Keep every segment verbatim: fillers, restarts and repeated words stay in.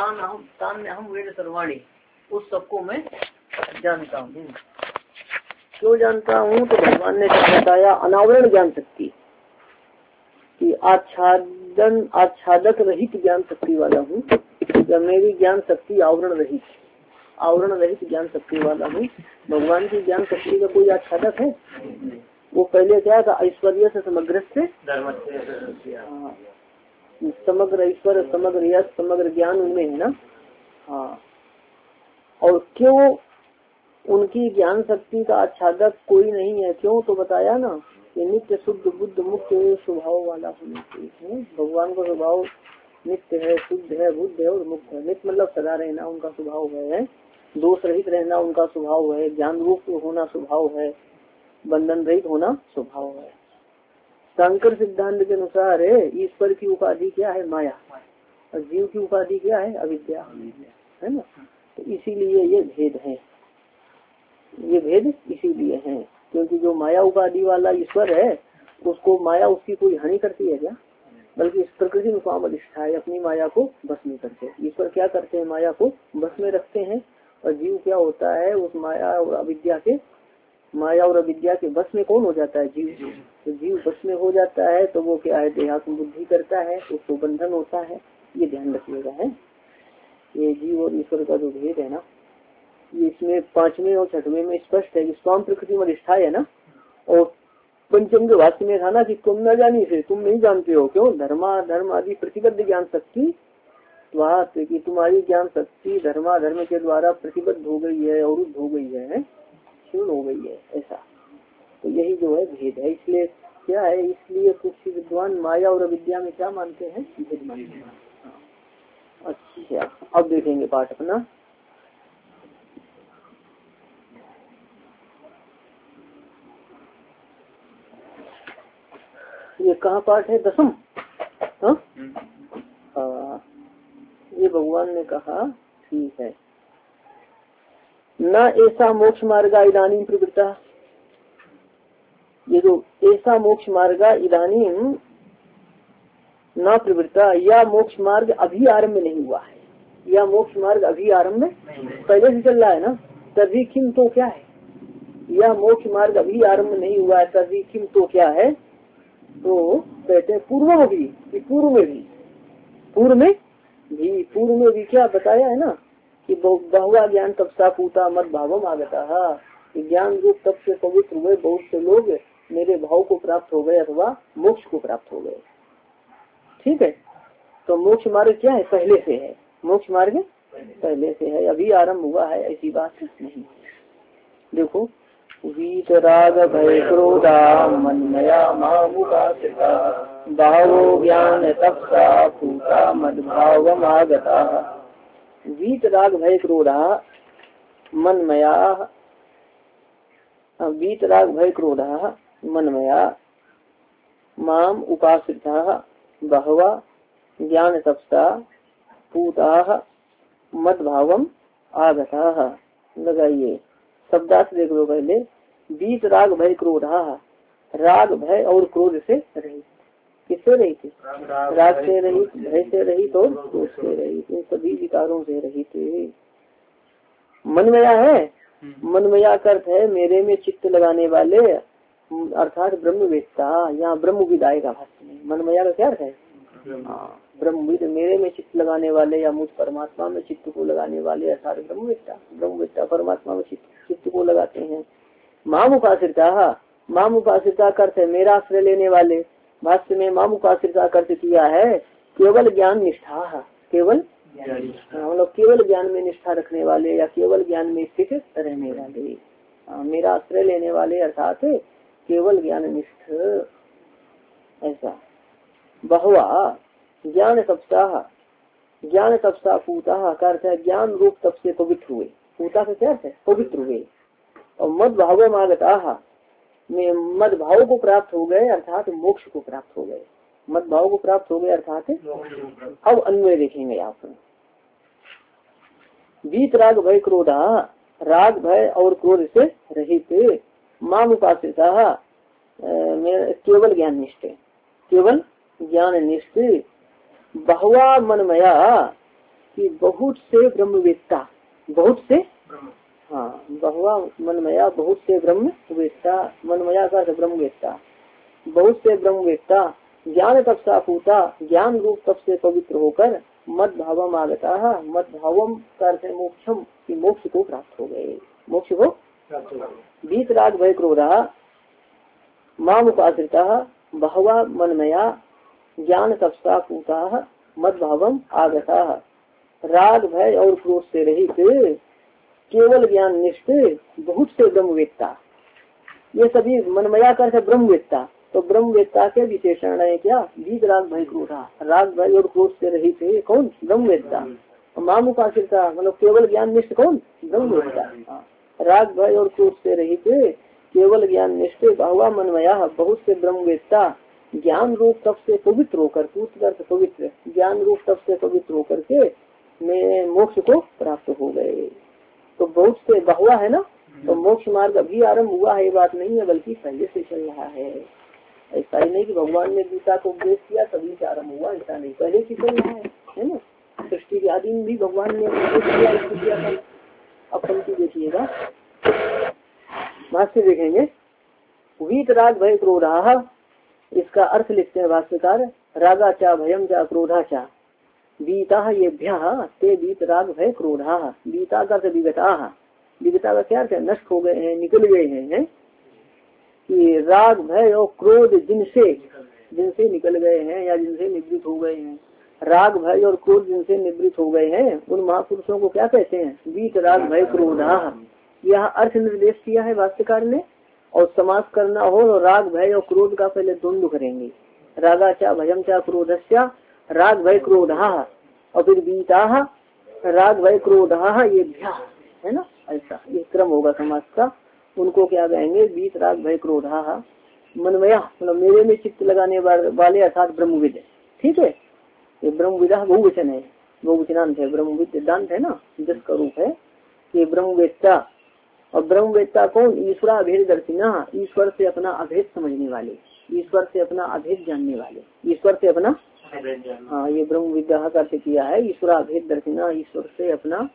तान हम तान में हम वेद सर्वाणी, उस सबको मैं जानता हूँ। क्यों जानता हूँ? तो भगवान ने क्या बताया, अनावरण ज्ञान शक्ति कि आच्छादन आच्छादक रहित ज्ञान शक्ति वाला हूँ। जब मेरी ज्ञान शक्ति आवरण रहित आवरण रहित ज्ञान शक्ति वाला हूँ। भगवान की ज्ञान शक्ति का कोई आच्छादक है? वो पहले क्या था, ऐश्वर्य से समग्र से समग्र ईश्वर समग्र यश समग्र ज्ञान उनमें है ना। हाँ, और क्यों उनकी ज्ञान शक्ति का आच्छादक कोई नहीं है? क्यों? तो बताया ना कि नित्य शुद्ध बुद्ध मुक्त स्वभाव वाला होने चाहिए। भगवान का स्वभाव नित्य है, शुद्ध है, बुद्ध है और मुक्त है। नित्य मतलब सदा रहना उनका स्वभाव है, दोष रहित रहना उनका स्वभाव है, ज्ञान रूप होना स्वभाव है, बंधन रहित होना स्वभाव है। शंकर सिद्धांत के अनुसार ईश्वर की उपाधि क्या है? माया, और जीव की उपाधि क्या है? अविद्या, है ना। तो इसीलिए ये भेद है, ये भेद इसीलिए है क्योंकि जो माया उपाधि वाला ईश्वर है उसको माया उसकी कोई हानि करती है क्या? बल्कि इस प्रकृति में काम अधिष्ठा है, अपनी माया को बस में करते हैं। ईश्वर क्या करते हैं? माया को बस में रखते हैं। और जीव क्या होता है? उस माया और अविद्या के माया और अविद्या के बस में कौन हो जाता है? जीव। तो जीव बस में हो जाता है तो वो क्या है? देहात्म बुद्धि करता है, उसको बंधन होता है। ये ध्यान रखिएगा है। ये जीव और ईश्वर का जो भेद है ना, ये इसमें पांचवें और छठवें में स्पष्ट है कि स्वाम प्रकृति में अधिष्ठा है ना। और पंचम के वाक्य में था ना कि तुम न जानी से तुम नहीं जानते हो। क्यों? धर्मा धर्म आदि प्रतिबद्ध ज्ञान शक्ति वहाँ की तुम्हारी ज्ञान शक्ति धर्मा धर्म के द्वारा प्रतिबद्ध हो गई है, अवरुद्ध हो गई है, क्षीण हो गई है, ऐसा। तो यही जो है भेद है। इसलिए क्या है? इसलिए कुछ विद्वान माया और अविद्या में क्या मानते हैं? भेद मानते हैं। अच्छा, अब देखेंगे पाठ अपना। ये कहाँ पाठ है? दसम। हाँ, ये भगवान ने कहा ठीक है। न ऐसा मोक्ष मार्गा इदानीं प्रवृत्ता, ये जो ऐसा मोक्ष मार्गा इदानीं न प्रवृत्ता, या मोक्ष मार्ग अभी आरम्भ नहीं हुआ है, या मोक्ष मार्ग अभी आरम्भ पहले से चल रहा है ना। तभी किम तो क्या है? या मोक्ष मार्ग अभी आरम्भ नहीं हुआ है, तभी किम तो क्या है? तो कहते हैं पूर्व में भी, पूर्व में भी पूर्व में भी पूर्व में भी क्या बताया है ना कि बहुआ ज्ञान तपसा पूता मत भावम आगता, ज्ञान रूप तप से पवित्र हुए बहुत से लोग मेरे भाव को प्राप्त हो गए अथवा मोक्ष को प्राप्त हो गए। ठीक है, तो मोक्ष मार्ग क्या है? पहले से है। मोक्ष मार्ग पहले से है, अभी आरंभ हुआ है ऐसी बात नहीं। देखो, वीत राग भय क्रोधा मन्मया मामुपाश्रिता भावो ज्ञान तपसा पूता मद्भावमागता। वीत राग भय क्रोधा मन्मया वीत राग भय क्रोधा मन्मया माम उपाश्रिता बहवा ज्ञान तपसा पूता मद्भावम आगता। लगाइए शब्दार्थ देख लो पहले। बीत राग भय क्रोधा, राग भय और क्रोध से रहित। किससे रहित? राग से रहित, भय से रहित और क्रोध से रहित, इन सभी विकारों से रहित। मनमया है, मनमया का अर्थ है मेरे में चित्त लगाने वाले, अर्थात ब्रह्मवेत्ता। यहाँ ब्रह्म विदाय का भाष्य में मनमया का क्या अर्थ है? ब्रह्मविद, मेरे में चित्त लगाने वाले या मुझ परमात्मा में चित्त को लगाने वाले, अर्थात ब्रह्मवेत्ता। ब्रह्मवेत्ता परमात्मा में चित्त को लगाते हैं। माम उपाश्रिता, माम उपाश्रिता का अर्थ है मेरा आश्रय लेने वाले। भाष्य में माम उपाश्रिता का अर्थ किया है केवल ज्ञान निष्ठा, केवल मतलब केवल ज्ञान में निष्ठा रखने वाले या केवल ज्ञान में स्थित रहने वाले। आ, मेरा आश्रय लेने वाले अर्थात केवल ज्ञान निष्ठ, ऐसा। बहुआ ज्ञान तपसा, ज्ञान तपसा पूता का अर्थ है ज्ञान रूप तप से पवित्र हुए। पूता का क्या है? पवित्र हुए। और मद भाव मागता, में मद भाव को प्राप्त हो गए अर्थात मोक्ष को प्राप्त हो गए। मद भाव को प्राप्त हो गए अर्थात। अब अन्वय देखेंगे आप। बीत राग भय क्रोधा, राग भय और क्रोध से रहित। माम उपाश्रिता, केवल ज्ञान निष्ठ, केवल ज्ञान निष्ठ। बहुआ मनमया, कि बहुत से ब्रह्मवेत्ता, बहुत से, हाँ बहुआ मनमया, बहुत से ब्रह्मवेत्ता, मनमया का ब्रह्मवेत्ता, बहुत से ब्रह्मवेत्ता ज्ञान तपसा पूता, ज्ञान रूप तप से पवित्र होकर मद भावम आगता, मद भावम करते मोक्षम की मोक्ष को प्राप्त हो गए, मोक्ष को बीत राग भय क्रोधा माम उपाश्रिता बहवा मनमया ज्ञान तपसा पूता मद भावम आगता, राग भय और क्रोध से रहित केवल ज्ञान निष्ठ बहुत से ब्रह्मवेत्ता, ये सभी मनमया करते ब्रह्मवेत्ता, तो ब्रह्मवेत्ता के विशेषण है क्या, बीज राग भय क्रोधा, राग भय और क्रोध से रहित है कौन, ब्रह्मवेत्ता, माम उपाश्रिता मतलब केवल ज्ञान निष्ठ कौन, ब्रह्मवेत्ता, राग भय और क्रोध से रहित केवल ज्ञान निष्ठ बहुवा मनमया बहुत से ब्रह्मवेत्ता ज्ञान रूप तप से पवित्र होकर, पवित्र ज्ञान रूप तप से पवित्र होकर के मैं मोक्ष को प्राप्त हो गए। तो बहुत से बहुआ है ना, तो मोक्ष मार्ग अभी आरंभ हुआ है ये बात नहीं है, बल्कि पहले से चल रहा है। ऐसा ही नहीं कि भगवान ने गीता को उपदेश किया तभी से आरम्भ हुआ, ऐसा नहीं, पहले से चल रहा है, है ना। सृष्टि के आदि में भी भगवान ने उपदेश किया, इसको किया था। अब पंक्ति देखिएगा, भाष्य देखेंगे, वीत राग भय क्रोधा, इसका अर्थ लिखते हैं भाष्यकार, रागा चा भयम चा क्रोधा चा बीता ये भ्या ते बीत राग भय क्रोधा, बीता का विगता, विगता का क्या अर्थ है, नष्ट हो गए हैं, निकल गए हैं, है? कि राग भय और क्रोध जिनसे जिनसे निकल गए हैं या जिनसे निवृत्त हो गए हैं, राग भय और क्रोध जिनसे निवृत्त हो गए हैं उन महापुरुषों को क्या कहते हैं, बीत राग भय क्रोधा। यह अर्थ निर्देश किया है भाष्यकार ने, और समास करना हो तो राग भय और क्रोध का पहले द्वंद्व करेंगे, रागा चा भयम चा क्रोधस्या राग भय क्रोधा, और फिर बीता राग भय क्रोधा ये भ्या, है ना, ऐसा ये क्रम होगा समास का। उनको क्या कहेंगे, बीत राग भय क्रोधा मनमया मतलब मेरे में चित्त लगाने वाले अर्थात ब्रह्मविद, ठीक है। ये ब्रह्मविदा बहुवचन है, बहुवचनांत है, ब्रह्मविद दांत है ना, जिसका रूप है ये ब्रह्मवेत्ता। और ब्रह्मवेत्ता कौन, ईश्वरा अभेद दर्शिना, ईश्वर से अपना अभेद समझने वाले, ईश्वर से अपना अभेद जानने वाले, ईश्वर से अपना, हाँ ये ब्रह्म विद्या का अर्थ किया है, ईश्वरा अभेद दर्शिना, ईश्वर से अपना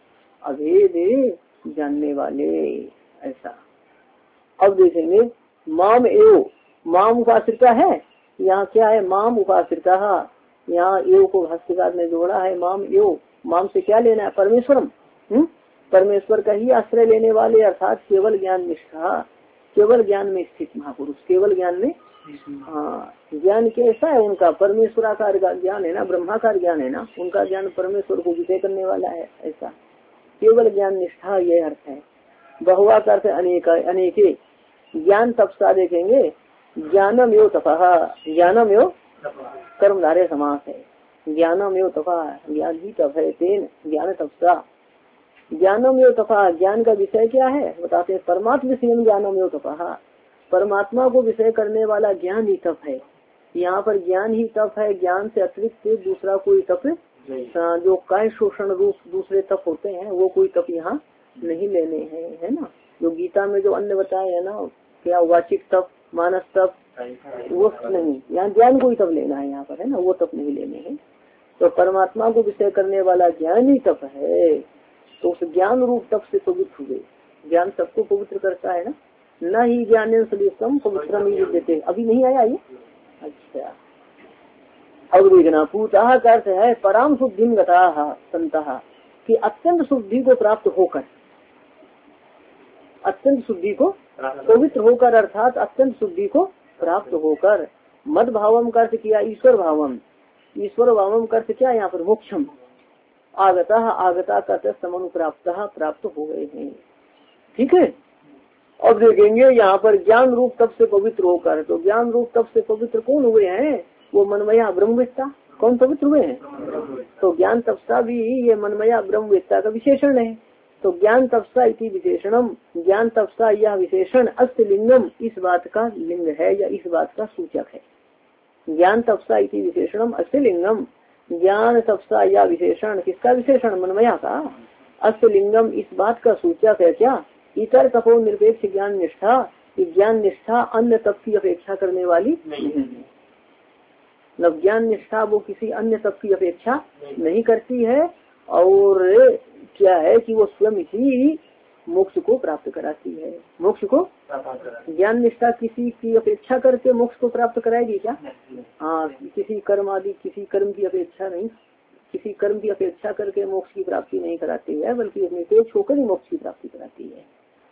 अभेद जानने वाले, ऐसा। अब देखेंगे माम एव, माम उपाश्रिता है, यहाँ क्या है, माम उपाश्रिता, यहाँ एव को भाष्यकार ने जोड़ा है, माम एव, माम से क्या लेना है, परमेश्वरम, हम्म परमेश्वर का ही आश्रय लेने वाले, अर्थात केवल ज्ञान निष्ठा, केवल ज्ञान में स्थित महापुरुष, केवल ज्ञान में, हाँ ज्ञान कैसा है उनका, परमेश्वराकार ज्ञान है ना, ब्रह्माकार ज्ञान है ना, उनका ज्ञान परमेश्वर को विषय करने वाला है, ऐसा केवल ज्ञान निष्ठा ये अर्थ है। बहुआ का अर्थ अनेक, अनेके, ज्ञान तपसा देखेंगे, ज्ञानम एव तपः, ज्ञानम एव कर्मधारय समास है, ज्ञानम एव तपः, ज्ञान ही तप है, तेन ज्ञान तपसा, ज्ञानम एव तपः, ज्ञान का विषय क्या है बताते हैं, परमात्मा विषय ज्ञानम एव तपः, परमात्मा को विषय करने वाला ज्ञान ही तप है। यहाँ पर ज्ञान ही तप है, ज्ञान से अतिरिक्त दूसरा कोई तप, जो काय शोषण रूप दूसरे तप होते हैं वो कोई तप यहाँ नहीं लेने हैं, है ना। जो गीता में जो अन्य बताए है ना, क्या वाचिक तप, मानस तप, वो नहीं, यहाँ ज्ञान को ही तप लेना है यहाँ पर, है ना, वो तप नहीं लेने हैं। तो परमात्मा को विषय करने वाला ज्ञान ही तप है, तो उस ज्ञान रूप तप से पवित्र हुए, ज्ञान सबको पवित्र करता है ना, न ही ज्ञान सदृशम पवित्र नहीं देते, अभी नहीं आया ये, अच्छा। अब देखना, पूता का अर्थ है पराम शुद्धि गता संतः, कि अत्यंत शुद्धि को प्राप्त होकर, अत्यंत शुद्धि को पवित्र होकर, अर्थात अत्यंत शुद्धि को प्राप्त होकर, मद भावम का अर्थ किया ईश्वर भावम, ईश्वर भावम का अर्थ क्या यहाँ पर, मोक्षम, आगता आगता का अर्थ समनुप्राप्त, प्राप्त हो गए हैं, ठीक है। अब देखेंगे यहाँ पर ज्ञान रूप तप से पवित्र होकर, तो ज्ञान रूप तप से पवित्र कौन हुए हैं, वो मनमया ब्रह्मवेत्ता, कौन पवित्र हुए हैं, तो ज्ञान तपसा भी ये मनमया ब्रह्मवेत्ता का विशेषण है। तो ज्ञान तपसा इति विशेषणम, ज्ञान तपसा यह विशेषण अस्त लिंगम, इस बात का लिंग है या इस बात का सूचक है। ज्ञान तपसा इति विशेषणम अस्त लिंगम, ज्ञान तपसा यह विशेषण किसका विशेषण, मनमया का, अस्त लिंगम इस बात का सूचक है क्या, इतर तपो निरपेक्ष ज्ञान निष्ठा, ज्ञान निष्ठा अन्य तप की अपेक्षा करने वाली नहीं है, मतलब ज्ञान निष्ठा वो किसी अन्य तप की अपेक्षा नहीं करती है, और क्या है कि वो स्वयं ही मोक्ष को प्राप्त कराती है। मोक्ष को ज्ञान निष्ठा किसी की अपेक्षा करके मोक्ष को प्राप्त कराएगी क्या? हाँ, किसी कर्म आदि किसी कर्म की अपेक्षा नहीं, किसी कर्म की अपेक्षा करके मोक्ष की प्राप्ति नहीं कराती है, बल्कि अपने तेज होकर ही मोक्ष की प्राप्ति कराती है।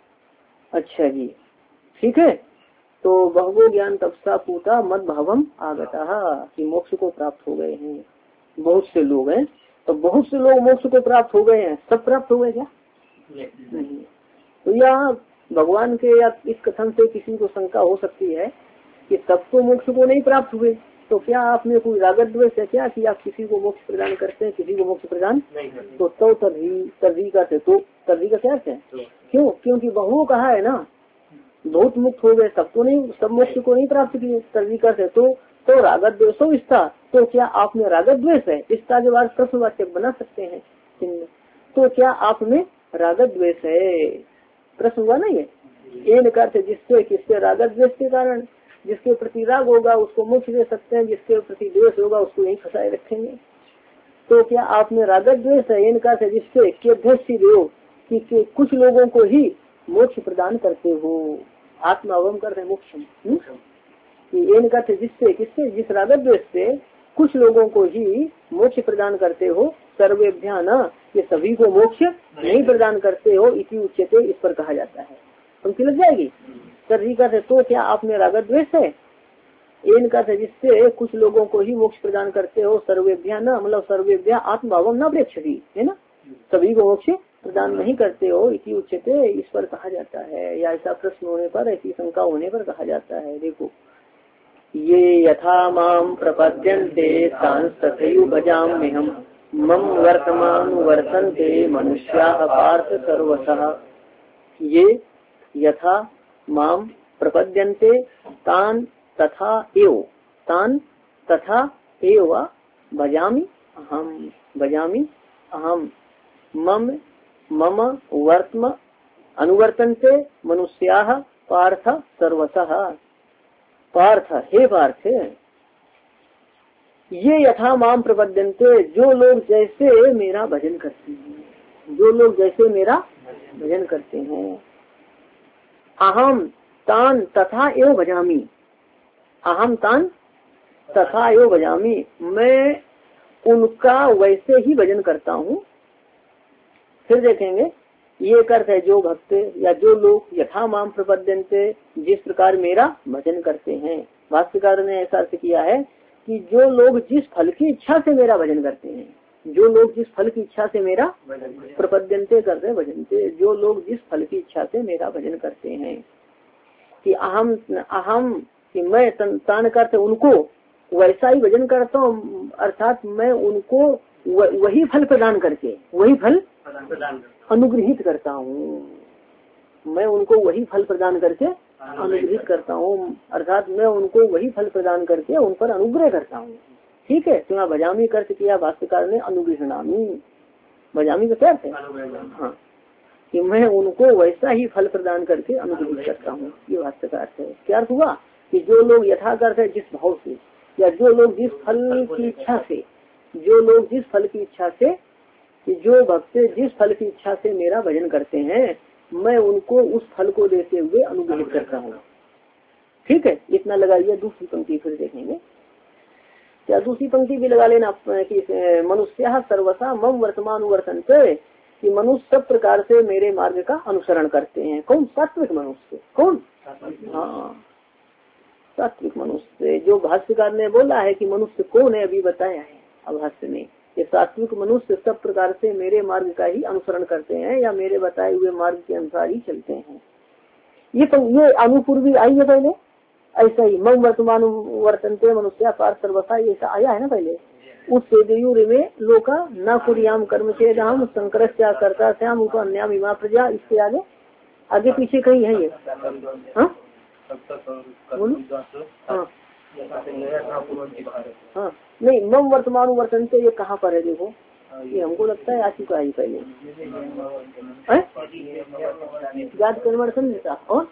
अच्छा जी, ठीक है। तो बहुवो ज्ञान तपसा पूता मद भावम आगता कि मोक्ष को प्राप्त हो गए हैं बहुत से लोग हैं। तो बहुत से लोग मोक्ष को प्राप्त हो गए हैं, सब प्राप्त हो गए क्या? नहीं। तो यहाँ भगवान के या इस कथन से किसी को शंका हो सकती है कि तब तो मोक्ष को नहीं प्राप्त हुए, तो क्या आप में कोई रागत द्वेष है क्या कि आप किसी को मोक्ष प्रदान करते हैं, किसी को मोक्ष प्रदान नहीं करते? तो तो तभी तभी का से तो तभी का क्या है? क्यों? क्योंकि बहु कहा है ना, बहुत मुक्त हो गए, सब तो नहीं, सब मोक्ष को नहीं प्राप्त किए। तभी का से तो तो रागत द्वेषो इष्टा, तो क्या आप में रागत द्वेष है? इसका के बाद प्रश्नवाचक बना सकते हैं। तो क्या आप में रागत द्वेष है? प्रश्न हुआ ना ये। एक अर्थ जिससे किससे रागत द्वेष के कारण, जिसके प्रति राग होगा उसको मोक्ष दे सकते हैं, जिसके प्रति द्वेष होगा उसको यही फंसाए रखेंगे। तो क्या आप में रागत द्वेष है? इनका अर्थ जिससे देव कि, कि कुछ लोगों को ही मोक्ष प्रदान करते हो। आत्मा अवम करते मोक्ष इनका अर्थ जिससे किससे, जिस रागत द्वेष से कुछ लोगों को ही मोक्ष प्रदान करते हो। सर्वेभ्या न, ये सभी को मोक्ष नहीं प्रदान करते हो, इसी उच्चते इस पर कहा जाता है। पंक्ति लग जाएगी। तभी का तो क्या आप में रागत द्वेष है? इनका जिससे कुछ लोगों को ही मोक्ष प्रदान करते हो। सर्वेभ्या न मतलब सर्वेभ्या आत्मभावम न प्रेक्षति है ना, सभी को मोक्ष प्रदान नहीं करते हो, इसी उच्चते इस पर कहा जाता है। या ऐसा प्रश्न होने पर, ऐसी शंका होने पर कहा जाता है। देखो, ये यथा माम प्रपद्यन्ते तांस तथैव भजाम्यहम् मम वर्तमान वर्तन्ते मनुष्याः पार्थ सर्वशः। ये यथा माम प्रपद्यन्ते तान तथा एव तान तथा एव भजामि अहम भजामि अहम मम मम वर्तम अनुवर्तन्ते मनुष्याः पार्थ सर्वशः। पार्थ, हे पार्थ, ये यथा माम प्रपद्यन्ते, जो लोग जैसे मेरा भजन करते हैं, जो लोग जैसे मेरा भजन करते हैं। अहम तान तथा एव भजामि, अहम तान तथा एव भजामि, मैं उनका वैसे ही भजन करता हूँ। फिर देखेंगे, ये अर्थ है जो भक्त या जो लोग यथा माम प्रपद्यन्ते, जिस प्रकार मेरा भजन करते हैं। भाष्यकार ने ऐसा अर्थ किया है कि जो लोग जिस फल की इच्छा से मेरा भजन करते हैं, जो लोग जिस फल की इच्छा से मेरा प्रपद्यन्ते करते हैं भजनते, जो लोग जिस फल की इच्छा से मेरा भजन करते हैं। कि अहम अहम कि मैं तान करते उनको वैसा ही भजन करता हूँ, अर्थात मैं उनको वही फल प्रदान करके वही फल अनुग्रहित करता हूँ। मैं उनको वही फल प्रदान करके अनुग्रहित करता हूँ, अर्थात मैं उनको वही फल प्रदान करके उन पर अनुग्रह करता हूँ। ठीक है। तो यहाँ भजामी कर्त किया भाष्यकार ने अनुग्रहणामी। भजामी का क्या है? हाँ, कि मैं उनको वैसा ही फल प्रदान करके अनुग्रहित करता हूँ, ये भाष्यकार है। क्या अर्थ हुआ कि जो लोग यथार्थ है जिस भाव से, या जो लोग जिस फल की इच्छा से, जो लोग जिस फल की इच्छा से, कि जो भक्त जिस फल की इच्छा से मेरा भजन करते हैं, मैं उनको उस फल को देते हुए अनुग्रहित करता हूँ। ठीक है, इतना लगाइए। दूसरी पंक्ति फिर देखेंगे, क्या दूसरी पंक्ति भी लगा लेना कि मनुष्य सर्वसा मम वर्तमान वर्तन्ते, कि मनुष्य सब प्रकार से मेरे मार्ग का अनुसरण करते हैं। कौन? सात्विक मनुष्य। कौन? हाँ, सात्विक मनुष्य। जो भाष्यकार ने बोला है कि मनुष्य कौन है, अभी बताया है अभाष्य में। ये सात्विक मनुष्य सब प्रकार से मेरे मार्ग का ही अनुसरण करते हैं, या मेरे बताए हुए मार्ग के अनुसार ही चलते हैं। ये ये अनुपूर्वी आई है पहले, ऐसा ही मम वर्तमान वर्तन्ते मनुष्य पार्थ सर्वसा, ये ऐसा आया है ना पहले। उस सेदयूर में लोका न कुरियाम कर्म चेद हम शंकर करता श्याम उपन्याम इमा प्रजा। इसके आगे आगे पीछे कहीं है ये। हाँ हाँ हाँ, नहीं, मम वर्तमान वर्तन्ते ये कहाँ पर है? देखो, ये हमको लगता है आ चुका है पहले। याद कन्वर्सन देता और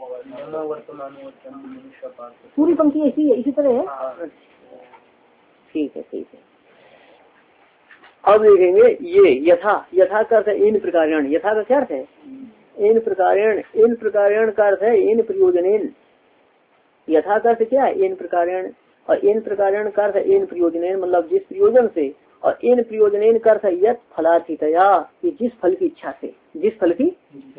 पूरी पंक्ति ऐसी है, इसी तरह है। ठीक है, ठीक है। अब देखेंगे ये यथा, यथा का अर्थ है इन प्रकारेण, यथा का क्या अर्थ है? इन प्रकारेण, इन प्रकारेण का अर्थ है इन प्रयोजनेन, यथा का अर्थ क्या है? इन प्रकारेण, और इन प्रकारेण का अर्थ है इन प्रयोजनेन मतलब जिस प्रयोजन से, और इन प्रयोजनेन का अर्थ है यत् फलार्थितया, कि जिस फल की इच्छा से, जिस फल की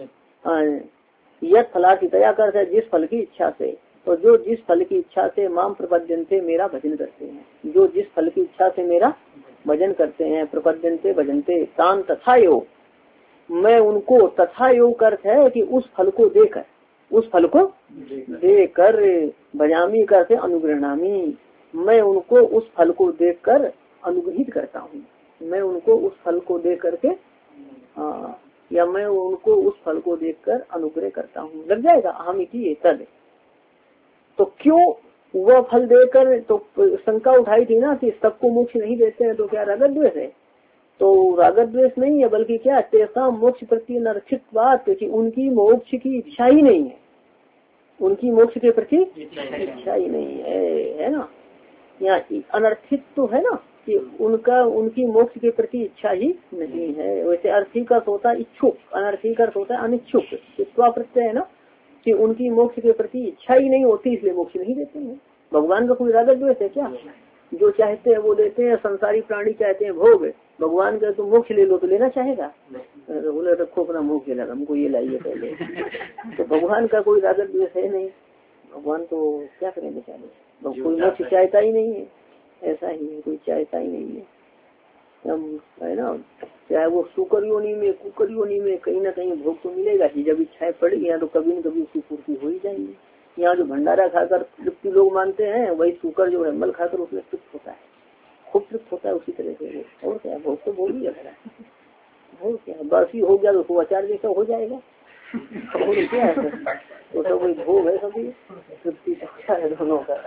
यत् फलार्थितया का अर्थ है जिस फल की इच्छा से, तो जो जिस फल की इच्छा से माम प्रपद्यन्ते मेरा भजन करते हैं, जो जिस फल की इच्छा से मेरा भजन करते हैं, प्रपद्यन्ते भजनते तान तथा योग, मैं उनको, तथा योग का अर्थ है कि उस फल को देकर, उस फल को देकर, भजामी करते अनुग्रहणामी, मैं उनको उस फल को देखकर अनुग्रहित करता हूँ, मैं उनको उस फल को देख करके आ, या मैं उनको उस फल को देखकर अनुग्रह करता हूँ। लग जाएगा हम इति तद। तो क्यों वह फल देकर, तो शंका उठाई थी ना कि सबको मोक्ष नहीं देते हैं तो क्या राग द्वेष है? तो राग द्वेष नहीं है, बल्कि क्या तेसा मोक्ष प्रति अनर्थित बात, कि उनकी मोक्ष की इच्छा ही नहीं है, उनकी मोक्ष के प्रति इच्छा ही नहीं है, है ना। यहाँ अनर्थित तो है ना कि उनका, उनकी मोक्ष के प्रति इच्छा ही नहीं है। वैसे अर्थी का होता है इच्छुक, अनर्थी का होता है अनिच्छुक, स्वा प्रत्यय है ना, कि उनकी मोक्ष के प्रति इच्छा ही नहीं होती इसलिए मोक्ष नहीं देते हैं। भगवान का कोई राग द्वेष है क्या? जो चाहते हैं वो देते हैं, संसारी प्राणी चाहते हैं भोग, भगवान का तो मोक्ष ले लो तो लेना चाहेगा, बोले रखो अपना मोक्ष लेना, हमको ये लाइए पहले। तो भगवान का कोई राग द्वेष है नहीं, भगवान तो क्या करें बेचारे, कोई मोक्ष चाहता ही नहीं है, ऐसा ही है, कोई चाहता ही नहीं है, है ना। चाहे वो सुकर योनि में कुकर योनि में कहीं ना कहीं भोग तो मिलेगा ही, जब इच्छाएं पड़ेगी यहाँ तो कभी न कभी उसकी पूर्ति हो ही जाएंगी। यहाँ जो भंडारा खाकर तृप्ति लोग मानते हैं, वही सुकर जो है मल खाकर उसमें तृप्त होता है, खूब तृप्त होता है उसी तरह से। और क्या भोग तो भोग ही है, और क्या बासी हो गया तो अचार जैसा हो जाएगा, और क्या है तो सब वही भोग है, सभी तृप्ति अच्छा है दोनों का।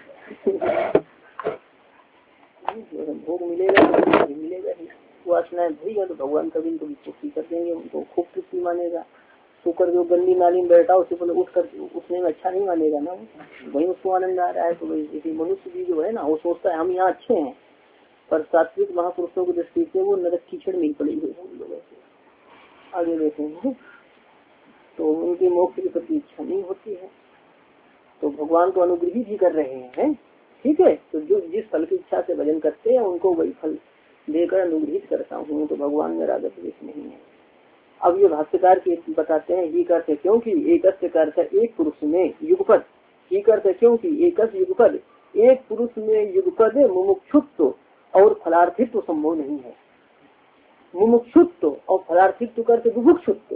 भोग मिलेगा तो मिलेगा ही, वासनाएं भरेगा तो भगवान कभी न कभी पूर्ति कर देंगे, उनको खूब तृप्ति मानेगा। सुकर जो गंदी नाली में बैठा उससे पहले उठ कर उठने में अच्छा नहीं मानेगा ना, वही उसको आनंद आ रहा है। तो वही मनुष्य भी जो है ना, वो सोचता है हम यहाँ अच्छे हैं, पर सात्विक महापुरुषों की दृष्टि से वो नरक कीचड़ नहीं पड़ी हुई है लोगों से। आगे देखेंगे तो उनकी मोक्ष की प्रति इच्छा नहीं होती है, तो भगवान को अनुग्रहित ही कर रहे हैं, ठीक है। तो जो जिस फल की इच्छा से भजन करते हैं उनको वही फल देकर अनुग्रहित करता हूँ, तो भगवान में राग द्वेष नहीं है। अब ये भाष्यकार के बताते हैं ही करते क्योंकि एक करते एक पुरुष में युगपद, ही करते क्योंकि एक युगपद, एक पुरुष में युगपद मुमुक्षुत्व और फलार्थित्व संभव नहीं है। मुमुक्षुत्व और फलार्थित्व करते बुभुक्षुत्व,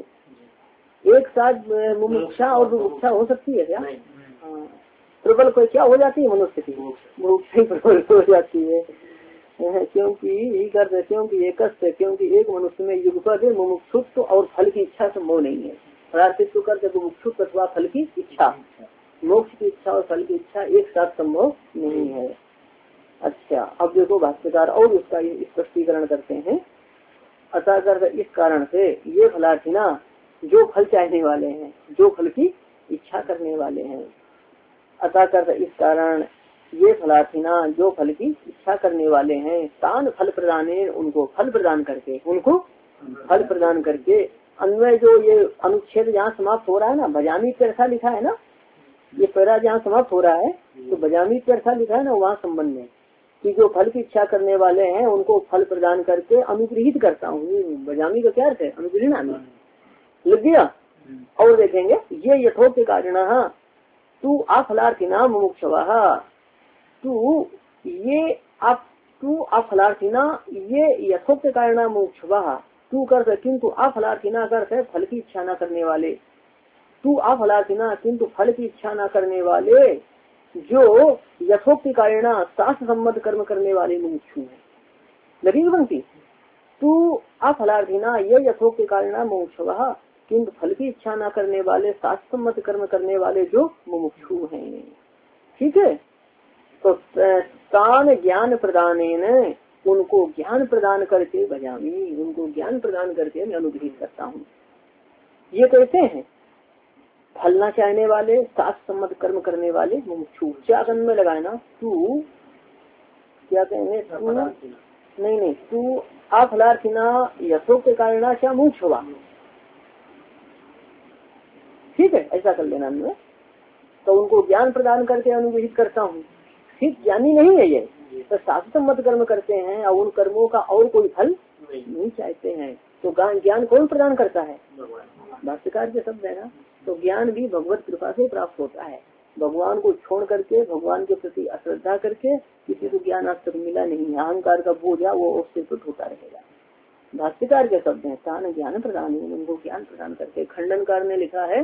एक साथ मुमुक्षा और बुभुक्षा हो सकती है क्या? हाँ, प्रबल कोई क्या हो जाती है मनुष्य की, मुमुक्षा प्रबल हो जाती है, क्योंकि ही करते क्योंकि एक क्योंकि एक मनुष्य में युगपद मुमुक्षुत्व और फल की इच्छा संभव नहीं है। फलार्थित्व करते मुमुक्षुत्व अथवा फल की इच्छा, मोक्ष की इच्छा और फल की इच्छा एक साथ संभव नहीं है। अच्छा, अब देखो भाष्यकार और उसका स्पष्टीकरण करते हैं। अतः कर इस कारण से ये फलार्थी ना जो फल चाहने वाले हैं, जो फल की इच्छा करने वाले हैं, अतः कर इस कारण ये फलार्थिना जो फल की इच्छा करने वाले हैं, तान फल प्रदाने उनको फल प्रदान करके, उनको फल प्रदान करके, अन्वय जो ये अनुच्छेद जहाँ समाप्त हो रहा है ना, भजामी पैसा लिखा है ना, ये पैरा जहाँ समाप्त हो रहा है तो भजामी पैसा लिखा है ना, वहाँ संबंध में कि जो फल की इच्छा करने वाले हैं उनको फल प्रदान करके अनुग्रहित करता हूँ। भजामी का क्या अर्थ है? अनुग्रहणामी, लग गया। और देखेंगे ये यथोक्त कारण तू अफलार्थिना मुमुक्षवः, तू ये आप तू अफलार्थिना ये यथोक्त कारण मुमुक्षवः, तू कर किंतु अफलार्थिना कर फल की इच्छा न करने वाले, तू अफलार्थिना किंतु फल की इच्छा न करने वाले जो यथोक्त कारण शास्त्र सम्मत कर्म करने वाले मुमुक्षु है। लगी पंक्ति, तू अफलार्थिना ये यथोक्त कारण मुमुक्षवः किंतु फल की इच्छा न करने वाले शास्त्र सम्मत कर्म करने वाले जो मुमुक्षु हैं, ठीक है। तो तान ज्ञान प्रदानेन उनको ज्ञान प्रदान करके भजामी, उनको ज्ञान प्रदान करके मैं अनुग्रहित करता हूँ। ये कैसे हैं? फलना चाहने वाले, शास्त्र सम्मत कर्म करने वाले मुमुक्षु। क्या गण में लगाना, तू क्या कहेंगे, तू नहीं नहीं तू अफलार्थिना यथोक्त कारण क्या मोक्ष हुआ। ठीक है, ऐसा कर लेना मैं। तो उनको ज्ञान प्रदान करके अनुग्रहित करता हूँ। ठीक, ज्ञानी नहीं है ये, तो शास्त्र मत कर्म करते हैं और उन कर्मों का और कोई फल नहीं चाहते हैं। तो ज्ञान कौन प्रदान करता है? भाष्यकार के शब्द है ना। तो ज्ञान भी भगवत कृपा से प्राप्त होता है। भगवान को छोड़ करके, भगवान के प्रति अश्रद्धा करके किसी को ज्ञान आज तक मिला नहीं। अहंकार का बोझ वो उससे टूट होता रहेगा। भाष्यकार के शब्द है, तान ज्ञान प्रदान, उनको ज्ञान प्रदान करके। खंडनकार ने लिखा है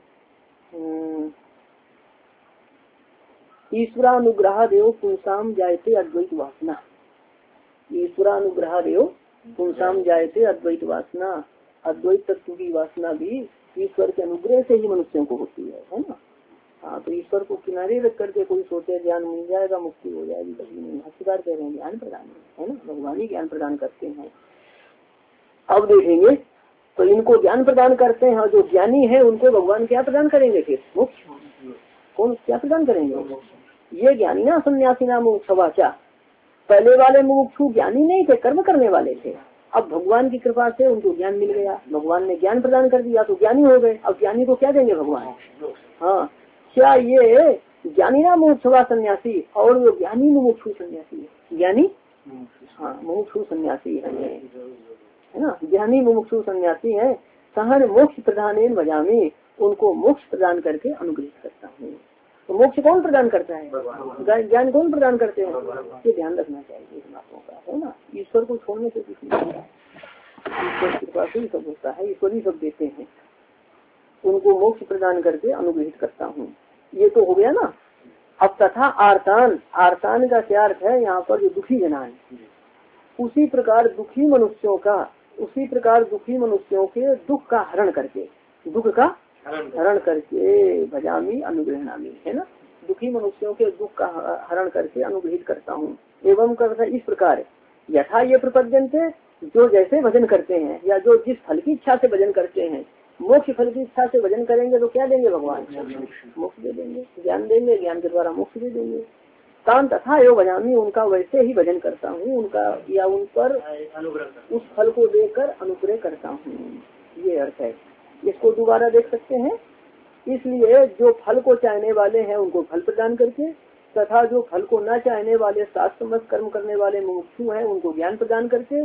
ईश्वरानुग्रह देव पुंसाम जायते अद्वैत वासना। ईश्वरानुग्रह देव पुंसाम जायते अद्वैत वासना। अद्वैत तत्व की वासना भी ईश्वर के अनुग्रह से ही मनुष्यों को होती है, है ना। हाँ, तो ईश्वर को किनारे रख करके कोई सोचे ज्ञान मिल जाएगा, मुक्ति हो जाएगी, कभी नहीं। भाष्यकार कह रहे हैं ज्ञान प्रदान है ना, भगवान ही ज्ञान प्रदान करते हैं। अब देखेंगे तो इनको ज्ञान प्रदान करते हैं, जो ज्ञानी है उनको भगवान क्या प्रदान करेंगे? फिर मोक्ष। कौन क्या प्रदान करेंगे? ये ज्ञानी ना सन्यासी नाम मोक्षवाचा। पहले वाले मुमुक्षु ज्ञानी नहीं थे, कर्म करने वाले थे। अब भगवान की कृपा से उनको ज्ञान मिल गया, भगवान ने ज्ञान प्रदान कर दिया तो ज्ञानी हो गए। अब ज्ञानी को क्या देंगे भगवान? हाँ, क्या ये ज्ञानी ना मुमुक्षुवा सन्यासी और वो ज्ञानी मुमुक्षु सन्यासी है? ज्ञानी हाँ मुमुक्षु सन्यासी है, है ना। ज्ञानी मुमुक्षु सन्यासी है। सहन मोक्ष प्रदान भजामी, उनको मोक्ष प्रदान करके अनुग्रहित करता हूँ। तो मोक्ष कौन प्रदान करता है? ज्ञान कौन प्रदान करते हैं? ये ध्यान रखना चाहिए इन बातों का, है ना। ईश्वर को छोड़ने से कुछ नहीं होता, ईश्वर की कृपा से ही सब होता है, ईश्वर ही सब देते हैं। उनको मोक्ष प्रदान करके अनुग्रहित करता हूँ। ये तो हो गया ना। अब तथा आर्तान, आर्तान का क्या अर्थ है यहाँ पर? जो दुखी जनान, उसी प्रकार दुखी मनुष्यों का, उसी प्रकार दुखी मनुष्यों के दुख का हरण करके, दुख का हरण करके भजामी अनुग्रहणामी, है ना। दुखी मनुष्यों के दुख का हरण करके अनुग्रहित करता हूँ। एवं करता इस प्रकार यथा ये प्रपद्यन्ते, जो जैसे भजन करते हैं या जो जिस फल की इच्छा से भजन करते हैं, मोक्ष फल की इच्छा से भजन करेंगे तो क्या देंगे भगवान? मोक्ष दे देंगे, ज्ञान देंगे, ज्ञान के द्वारा मोक्ष दे देंगे। तान तथा एवं भजामी, उनका वैसे ही भजन करता हूँ, उनका या उन पर उस फल को देकर अनुग्रह करता हूँ। ये अर्थ है। इसको दोबारा देख सकते हैं। इसलिए जो फल को चाहने वाले हैं उनको फल प्रदान करके, तथा जो फल को न चाहने वाले शास्त्र मत कर्म करने वाले मुमुक्षु हैं उनको ज्ञान प्रदान करके,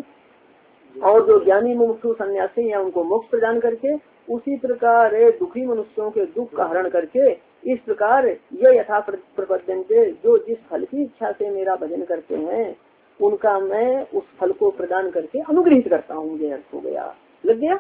और जो ज्ञानी मुमुक्षु सन्यासी हैं उनको मोक्ष प्रदान करके, उसी प्रकार दुखी मनुष्यों के दुख का हरण करके, इस प्रकार ये यथा प्रपद्यन्ते, जो जिस फल की इच्छा से मेरा भजन करते हैं उनका मैं उस फल को प्रदान करके अनुग्रहित करता हूँ। ये अर्थ हो गया। लग गया?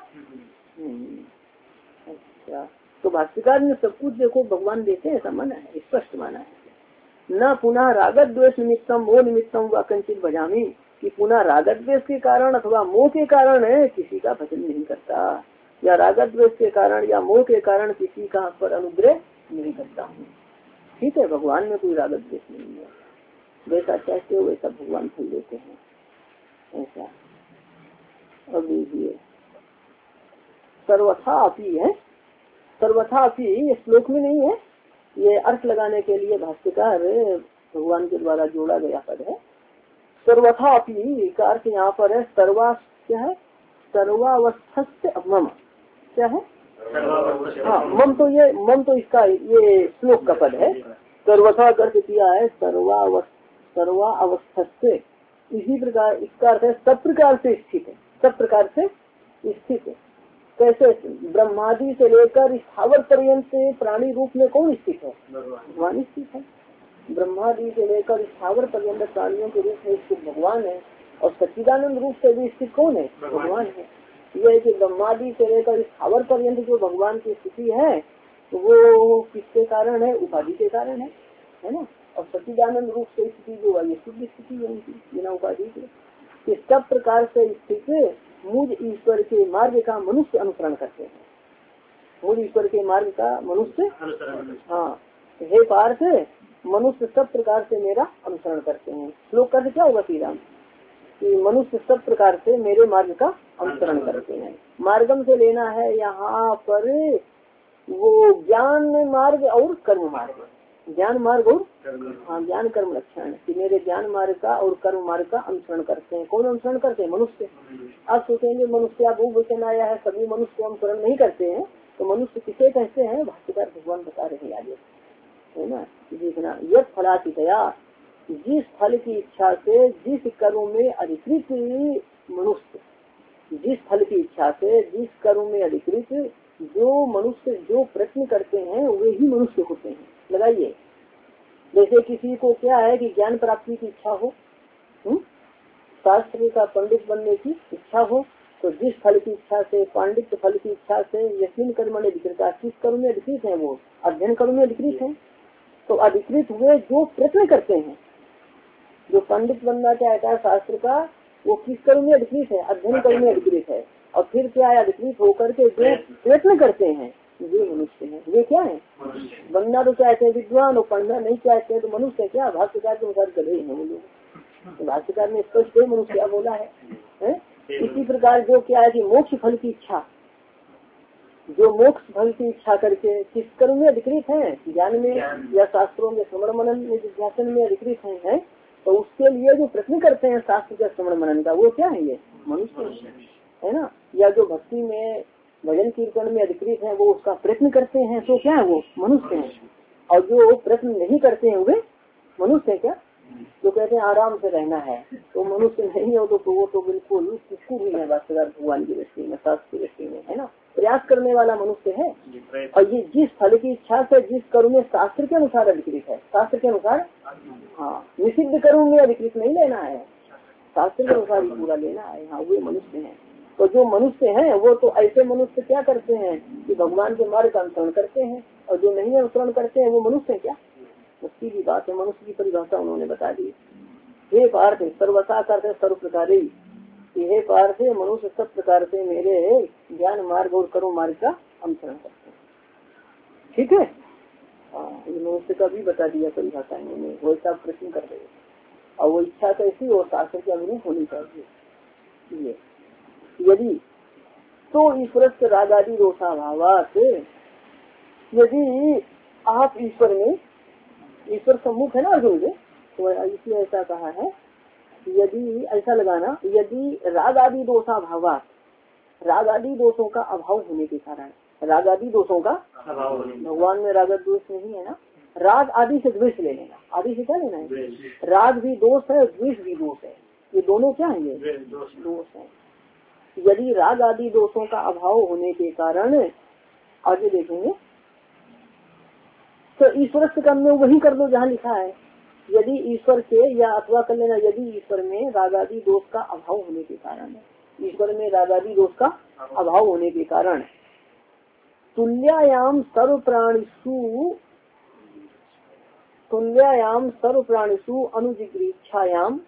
अच्छा, तो भाष्यकार ने सब कुछ देखो भगवान देते हैं, ऐसा माना है, स्पष्ट माना है। न पुनः रागत द्वेष निमित्तम मोह निमित्तम व कंचित भजामी, कि पुनः रागत द्वेष के कारण अथवा मोह के कारण है किसी का भजन नहीं करता, या रागत द्वेष के कारण या मोह के कारण किसी का पर अनुग्रह नहीं करता हूँ। ठीक है, भगवान में कोई रागत द्वेष नहीं है, वैसा चाहते हो वैसा भगवान फल देते हैं, ऐसा। अब देखिए सर्वथा अपी है, सर्वथा अपी ये श्लोक में नहीं है, ये अर्थ लगाने के लिए भाष्यकार भगवान के द्वारा जोड़ा गया पद है। सर्वथा अपी का अर्थ यहाँ पर है सर्वा, क्या है? सर्वावस्था मम, क्या है? हाँ, मम तो ये मम तो इसका ये श्लोक का पद है। सर्वथा अर्थ किया है सर्वा सर्वा अवस्था से, इसी प्रकार इसका अर्थ है सब प्रकार से स्थित है, सब प्रकार से स्थित है। कैसे? ब्रह्मादि से लेकर स्थावर पर्यंत प्राणी रूप में कौन स्थित है? भगवान स्थित है। ब्रह्मादि से लेकर स्थावर पर्यंत प्राणियों के रूप में स्थित भगवान है, और सच्चिदानंद रूप से भी स्थित कौन है? भगवान है। यह है कि ब्रह्मादि से लेकर स्थावर पर्यंत जो भगवान की स्थिति है तो वो किसके कारण है? उपाधि के कारण है, है ना। और सच्चिदानंद रूप से स्थिति जो है ये शुद्ध स्थिति है उनकी, बिना उपाधि के। सब प्रकार से स्थित मुझ ईश्वर के मार्ग का मनुष्य अनुसरण करते हैं, मुझ ईश्वर के मार्ग का मनुष्य, हाँ हे पार्थ, मनुष्य सब प्रकार से मेरा अनुसरण करते हैं। श्लोक का क्या होगा श्री राम? कि मनुष्य सब प्रकार से मेरे मार्ग का अनुसरण करते हैं। मार्गम से लेना है यहाँ पर वो ज्ञान मार्ग और कर्म मार्ग, ज्ञान मार्ग और हाँ ज्ञान कर्म लक्षण कि मेरे ज्ञान मार्ग का और कर्म मार्ग का अनुसरण करते हैं। कौन अनुसरण करते हैं? मनुष्य। आप सोचेंगे मनुष्य बहुवचन आया है, सभी मनुष्य को अनुसरण नहीं करते हैं, तो मनुष्य किसे कहते हैं? भाष्यकार भगवान बता रहे हैं आगे, है ना। देखना, यद फलाचितया, जिस फल की इच्छा से जिस कर्म में अधिकृत मनुष्य, जिस फल की इच्छा से जिस कर्म में अधिकृत जो मनुष्य जो प्रश्न करते हैं वे ही मनुष्य होते हैं। लगाइए, जैसे किसी को क्या है कि ज्ञान प्राप्ति की इच्छा हो, हुँ? शास्त्र का पंडित बनने की इच्छा हो, तो जिस फल की इच्छा से, पांडित्य फल की इच्छा से यकीन कर्म में अधिकृत, किस कर्म में अधिकृत है? वो अध्ययन कर्म में अधिकृत है। तो अधिकृत हुए जो प्रश्न करते हैं, जो पंडित बनना चाहता है शास्त्र का, वो किस कर्म में अधिकृत है? अध्ययन कर्म में अधिकृत है। और फिर क्या है? अधिकृत होकर के जो प्रयत्न करते हैं वे मनुष्य हैं। वे क्या है? बनना तो चाहते हैं विद्वान, और पढ़ना नहीं चाहते हैं तो मनुष्य है। क्या भाष्यकार के अनुसार गधे हैं वो लोग। तो भाष्यकार ने स्पष्ट मनुष्य क्या बोला है, है? इसी प्रकार जो क्या है कि मोक्ष फल की इच्छा, जो मोक्ष फल की इच्छा करके किस कर्म में अधिकृत है? ज्ञान में या शास्त्रों में श्रवण मनन में जिज्ञासन में अधिकृत है, है? तो उसके लिए जो प्रश्न करते हैं शास्त्र का श्रवण मनन का, वो क्या है? ये मनुष्य है ना। या जो भक्ति में भजन कीर्तन में अधिकृत है, वो उसका प्रयत्न करते हैं, तो क्या है? वो मनुष्य है। और जो प्रयत्न नहीं करते हैं वे मनुष्य है। क्या जो कहते हैं आराम से रहना है, तो मनुष्य नहीं हो तो वो तो बिल्कुल किसको भी है भगवान की दृष्टि में, शास्त्र की दृष्टि में, है ना। प्रयास करने वाला मनुष्य है। और ये जिस फल की इच्छा से जिस कर्म में शास्त्र के अनुसार अधिकृत है, शास्त्र के अनुसार, हाँ, निषिद्ध कर्म में अधिकृत नहीं लेना है, शास्त्र के अनुसार ही पूरा लेना है। हाँ, वे मनुष्य हैं। तो जो मनुष्य हैं वो तो ऐसे मनुष्य क्या करते हैं कि भगवान के मार्ग का अनुसरण करते हैं, और जो नहीं अनुसरण करते हैं वो मनुष्य है। क्या उसकी भी बात है, मनुष्य की परिभाषा उन्होंने बता दी। हे पार्थ, सर्वथा करते सर्व प्रकार, हे पार्थ मनुष्य सब प्रकार से मेरे ज्ञान मार्ग और कर्म मार्ग का अनुसरण करते हैं। ठीक है, हाँ, ये मनुष्य का भी बता दिया परिभाषा इन्होंने। वो सब प्रश्न कर रहे, और वो इच्छा कैसी और शास्त्र के अनुरूप होनी चाहिए। यदि तो ईश्वर से राग आदि दोषाभावात, यदि आप ईश्वर में, ईश्वर सम्मुख है ना अर्जुन के, तो इसलिए ऐसा कहा है। यदि ऐसा लगाना, यदि राग आदि दोषाभावात, राग आदि दोषों का अभाव होने के कारण, राग आदि दोषों का अभाव, भगवान में राग द्वेष नहीं है ना। राग आदि से द्वेष ले लेना, आदि से क्या लेना है? राग भी दोष है, द्वेष भी दोष है, ये दोनों क्या है? ये दोष है। यदि राग आदि दोषों का अभाव होने के कारण, आगे देखेंगे, तो ईश्वर से कर्म में वही कर दो जहाँ लिखा है। यदि ईश्वर के, या अथवा कर लेना, यदि ईश्वर में राग आदि दोष का अभाव होने के कारण, ईश्वर में राग आदि दोष का अभाव होने के कारण, तुल्यायाम सर्व प्राणिषु, तुल्यायाम सर्व प्राणिषु अनुजिगृच्छायाम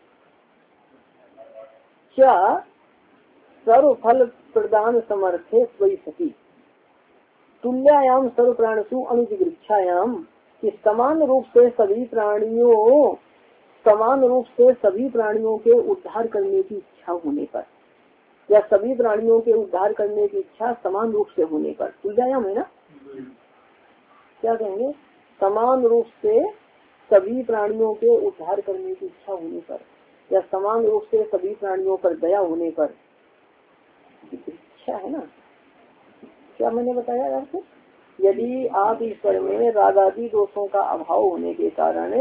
क्या सर्व फल प्रदान समर्थे स्वयं सती। तुल्यायाम सर्व प्राणिषु अनुजिगृच्छायाम, कि समान रूप से सभी प्राणियों, समान रूप से सभी प्राणियों के उद्धार करने की इच्छा होने पर, या सभी प्राणियों के उद्धार करने की इच्छा समान रूप से होने पर, तुल्यायाम है ना, क्या कहेंगे? समान रूप से सभी प्राणियों के उद्धार करने की इच्छा होने पर, या समान रूप से सभी प्राणियों पर दया होने पर, इच्छा है ना। क्या मैंने बताया आपको? यदि आप ईश्वर में राग आदि दोषों का अभाव होने के कारण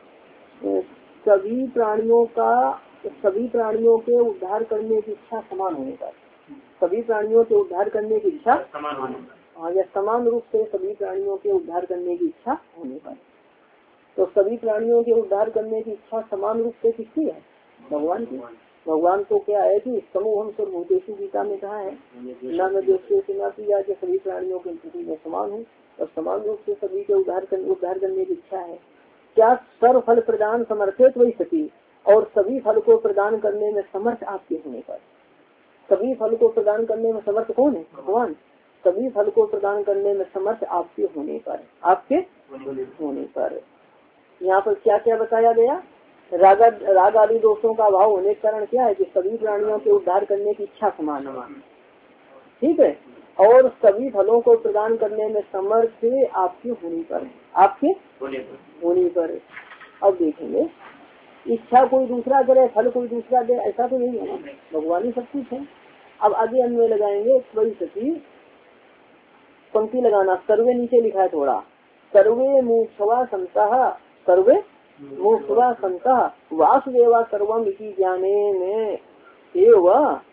सभी प्राणियों का, सभी प्राणियों के उद्धार करने की इच्छा समान होने पर, सभी प्राणियों के उद्धार करने की इच्छा समान होने पर, हाँ, या समान रूप से सभी प्राणियों के उद्धार करने की इच्छा होने पर, तो सभी प्राणियों के उद्धार करने की इच्छा समान रूप से किसकी है? भगवान की। भगवान तो क्या है कि समूहम सर्वभूतेषु गीता में कहा है, न मैं दोषों से न किया, कि सभी प्राणियों के प्रति में समान हूँ, और समान रूप से सभी के उद्धार करने उद्धार करने की इच्छा है। क्या सर्व फल प्रदान समर्थित वही सती, और सभी फल को प्रदान करने में समर्थ आपके होने पर, सभी फल को प्रदान करने में समर्थ कौन है? भगवान। सभी फल को प्रदान करने में समर्थ आपके होने पर, आपके होने पर, यहाँ पर क्या क्या बताया गया? राग राग आदि दोषों का अभाव होने के कारण क्या है कि सभी प्राणियों के उद्धार करने की इच्छा समान है। ठीक है, और सभी फलों को प्रदान करने में समर्थ आपके होने पर, आपके होने पर। अब देखेंगे, इच्छा कोई दूसरा करे, फल कोई दूसरा दे, ऐसा तो नहीं है, भगवान ही सब कुछ है। अब आगे अन्वय लगाएंगे, कोई सती पंक्ति लगाना, सर्वे नीचे लिखा है थोड़ा, सर्वे मुमुक्षवा संतः, सर्वे मुमुक्षवा संतः वासुदेवा सर्वम इति ज्ञाने में एव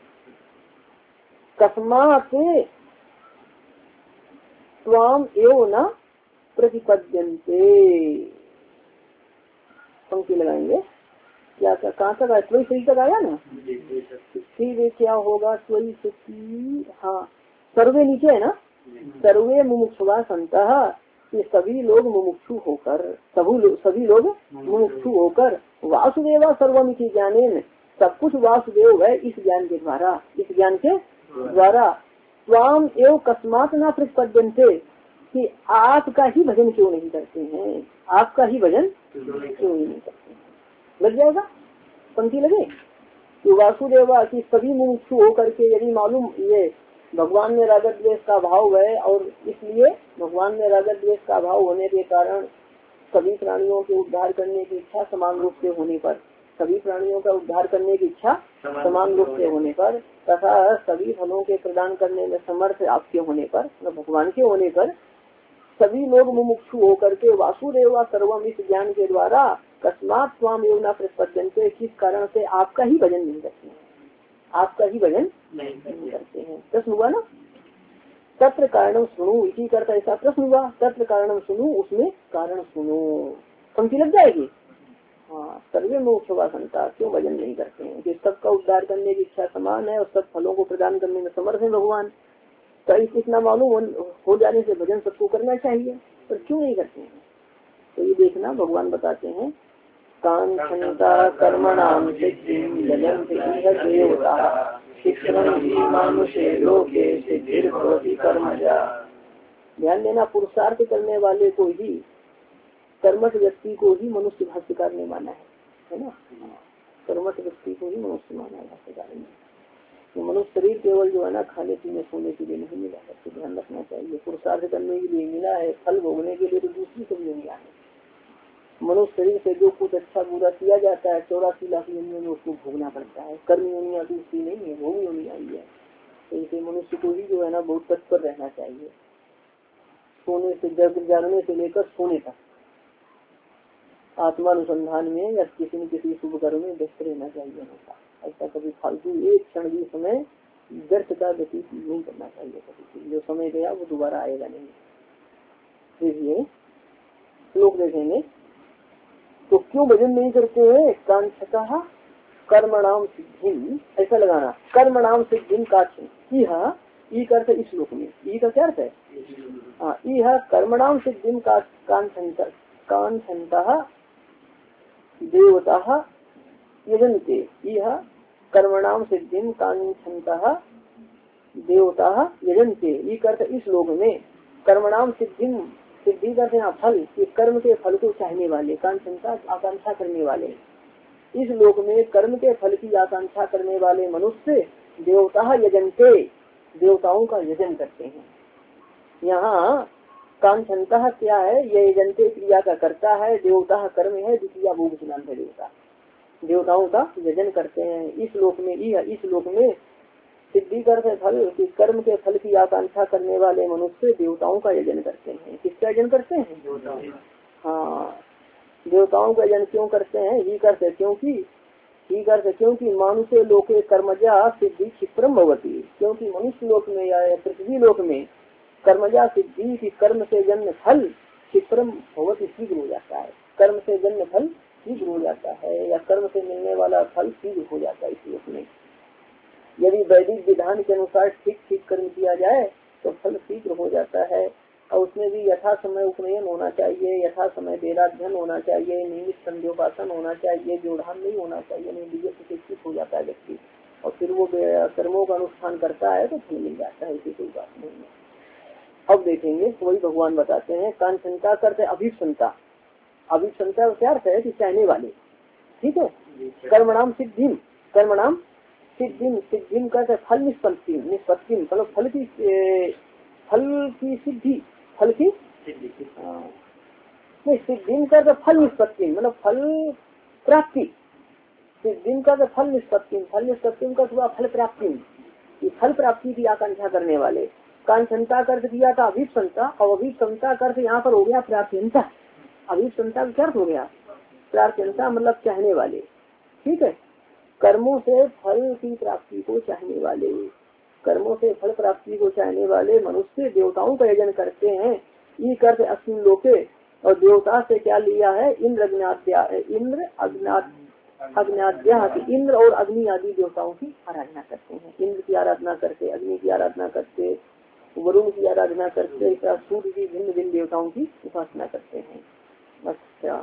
कस्मात् त्वाम एव न प्रतिपद्यन्ते। पंक्ति लगाएंगे, क्या कहाँ तक आया, त्वयि सही तक आया ना, फिर क्या होगा, त्वयि सती, हाँ सर्वे नीचे है ना, सर्वे मुमुक्षुवा संतः, ये सभी लोग मुमुक्षु होकर, सभी लो, सभी लोग मुमुक्षु होकर वासुदेवा सर्वमिति ज्ञानेन, सब कुछ वासुदेव है इस ज्ञान के द्वारा, इस ज्ञान के द्वारा स्वाम एवं कस्मात न प्रतिपद्यन्ते, कि आपका ही भजन क्यों नहीं करते हैं, आपका ही भजन क्यों नहीं करते हैं। लग जाएगा, पंक्ति लगे कि वासुदेवा की सभी मुमुक्षु होकर के, यदि मालूम ये भगवान में राग द्वेष का भाव है और इसलिए भगवान में राग द्वेष का भाव होने के कारण सभी प्राणियों के उद्धार करने की इच्छा समान रूप से होने पर, सभी प्राणियों का उद्धार करने की इच्छा समान रूप से होने पर, तथा सभी फलों के प्रदान करने में समर्थ आपके होने पर, भगवान के होने पर, सभी लोग मुमुक्षु होकर के वासुदेवा सर्वम इस ज्ञान के द्वारा कस्मात स्वाम एवं न प्रतिपद्यन्ते, किस कारण से आपका ही भजन नहीं करते हैं, आपका ही भजन नहीं करते हैं। प्रश्न हुआ ना, तत्र कारणम सुनो, इसी करता ऐसा प्रश्न हुआ, तत्र कारणम सुनो, उसमें कारण सुनो, पंक्ति लग जाएगी। हाँ, सर्वे मोक्षवा संता, क्यों भजन नहीं करते हैं, कि सबका उद्धार करने की इच्छा समान है और सब फलों को प्रदान करने में समर्थ है भगवान, तो इतना मालूम हो जाने से भजन सबको करना चाहिए, पर क्यों नहीं करते हैं। तो ये देखना, भगवान बताते हैं, कांक्षन्ता कर्मणाम सिद्धिं जयन्ति देवताः शिक्षणं हि मानुषे लोके सिद्धिर्भवति कर्मजा। ध्यान देना, पुरुषार्थ करने वाले को ही, कर्मठ व्यक्ति को ही मनुष्य भाष्यकार ने माना है, है ना, कर्मठ व्यक्ति को ही मनुष्य माना है भाष्यकार ने। तो मनुष्य शरीर केवल जो है ना खाने पीने सोने के लिए नहीं मिला है, तो ध्यान रखना चाहिए, पुरुषार्थ करने के लिए मिला है, फल भोगने के लिए तो दूसरी सब नहीं मिला है। मनुष्य शरीर से जो कुछ अच्छा बुरा किया जाता है चौरासी लाख योनियों में उसको भोगना पड़ता है, कर्म योनियां दूसरी नहीं है, भोग योनि आई है। तो इसे मनुष्य को ही जो है ना बहुत तत्पर रहना चाहिए, सोने से जग जागने से लेकर सोने तक आत्मानुसंधान में या किसी न किसी शुभ कर्म में व्यस्त रहना चाहिए होता। ऐसा कभी फालतू एक क्षण भी समय व्यर्थ का व्यतीत नहीं करना चाहिए कभी, जो समय गया वो दोबारा आएगा नहीं। फिर ये श्लोक देखेंगे, तो क्यों भजन नहीं करते हैं, कांक्षतः कर्मणाम सिद्धिं, ऐसा लगाना, कर्मणाम सिद्धिं कांक्षन्, यह ई का अर्थ इस श्लोक में, ई का क्या अर्थ है, हाँ, यह कर्मणाम सिद्धिं कांक्षन्तः देवताः यजन्ते, यह कर्मणाम सिद्धिं कांक्षन्तः देवताः यजन्ते, ई का अर्थ इस श्लोक में कर्मणाम सिद्धिं, सिद्धि करते हैं फल, कि कर्म के फल को चाहने वाले, कांक्षता आकांक्षा करने वाले, इस लोक में कर्म के फल की आकांक्षा करने वाले मनुष्य देवता यजनते, देवताओं का यजन करते हैं। यहाँ कांक्षता क्या है, ये यजनते क्रिया का करता है, देवता कर्म है, द्वितीय भूग स्नान है, देवता देवताओं का यजन करते हैं इस लोक में। इस लोक में सिद्धि करते फल कि कर्म के फल की आकांक्षा करने वाले मनुष्य देवताओं का यजन करते हैं। किसका यजन करते हैं, हाँ, देवताओं का यजन क्यों करते हैं, ही करते क्योंकि ही करते क्योंकि मानुषे लोके कर्मजा सिद्धि क्षिप्रम भवती, क्योंकि मनुष्य लोक में या पृथ्वी लोक में कर्मजा सिद्धि की कर्म से जन्म फल क्षिप्रम भवती शीघ्र हो जाता है, कर्म से जन्म फल शीघ्र हो जाता है, या कर्म से मिलने वाला फल शीघ्र हो जाता है इस लोक में। यदि वैदिक विधान के अनुसार ठीक ठीक कर्म किया जाए तो फल शीघ्र हो जाता है, और उसमें भी यथा समय उपनयन होना चाहिए, यथा समय वेदाध्ययन होना चाहिए, नियमित संध्योपासन होना चाहिए, जोड़ान नहीं होना चाहिए, नहीं विजय शिक्षित हो जाता है व्यक्ति, और फिर वो कर्मों का अनुष्ठान करता है तो फल मिल जाता है, इसी कोई बात नहीं है। अब देखेंगे तो वही भगवान बताते हैं, कांक्षता करते अभिक्षंता, अभिक्षंता क्या अर्थ है कि चाहने वाले, ठीक है, कर्मणाम सिद्धि, कर्मणाम सिद्धिम सिद्धिम का फल निष्पत्ति निष्पत्ति मतलब फल की फल की सिद्धि फल की नहीं सिद्धिम का फल निष्पत्ति मतलब फल प्राप्ति सिद्धिम का फल निष्पत्ति फल निष्पत्ति का हुआ फल प्राप्ति फल प्राप्ति की आकांक्षा करने वाले कांक्षता का अर्थ किया था अभिप्संता और अभिप्संता का अर्थ यहाँ पर हो गया प्रार्थ्यंता अभिप्संता का क्या अर्थ हो गया प्रार्थ्यंता मतलब चाहने वाले ठीक है कर्मों से फल की प्राप्ति को चाहने वाले कर्मों से फल प्राप्ति को चाहने वाले मनुष्य देवताओं का यजन करते हैं ये करते अस्मिन लोके और देवता से क्या लिया है इंद्र अग्नाद्या इंद्र अग्नाद अग्नाद्या इंद्र और अग्नि आदि देवताओं की आराधना करते हैं इंद्र की आराधना करते अग्नि की आराधना करते वरुण की आराधना करते सूर्य की भिन्न भिन्न देवताओं की उपासना करते हैं। अच्छा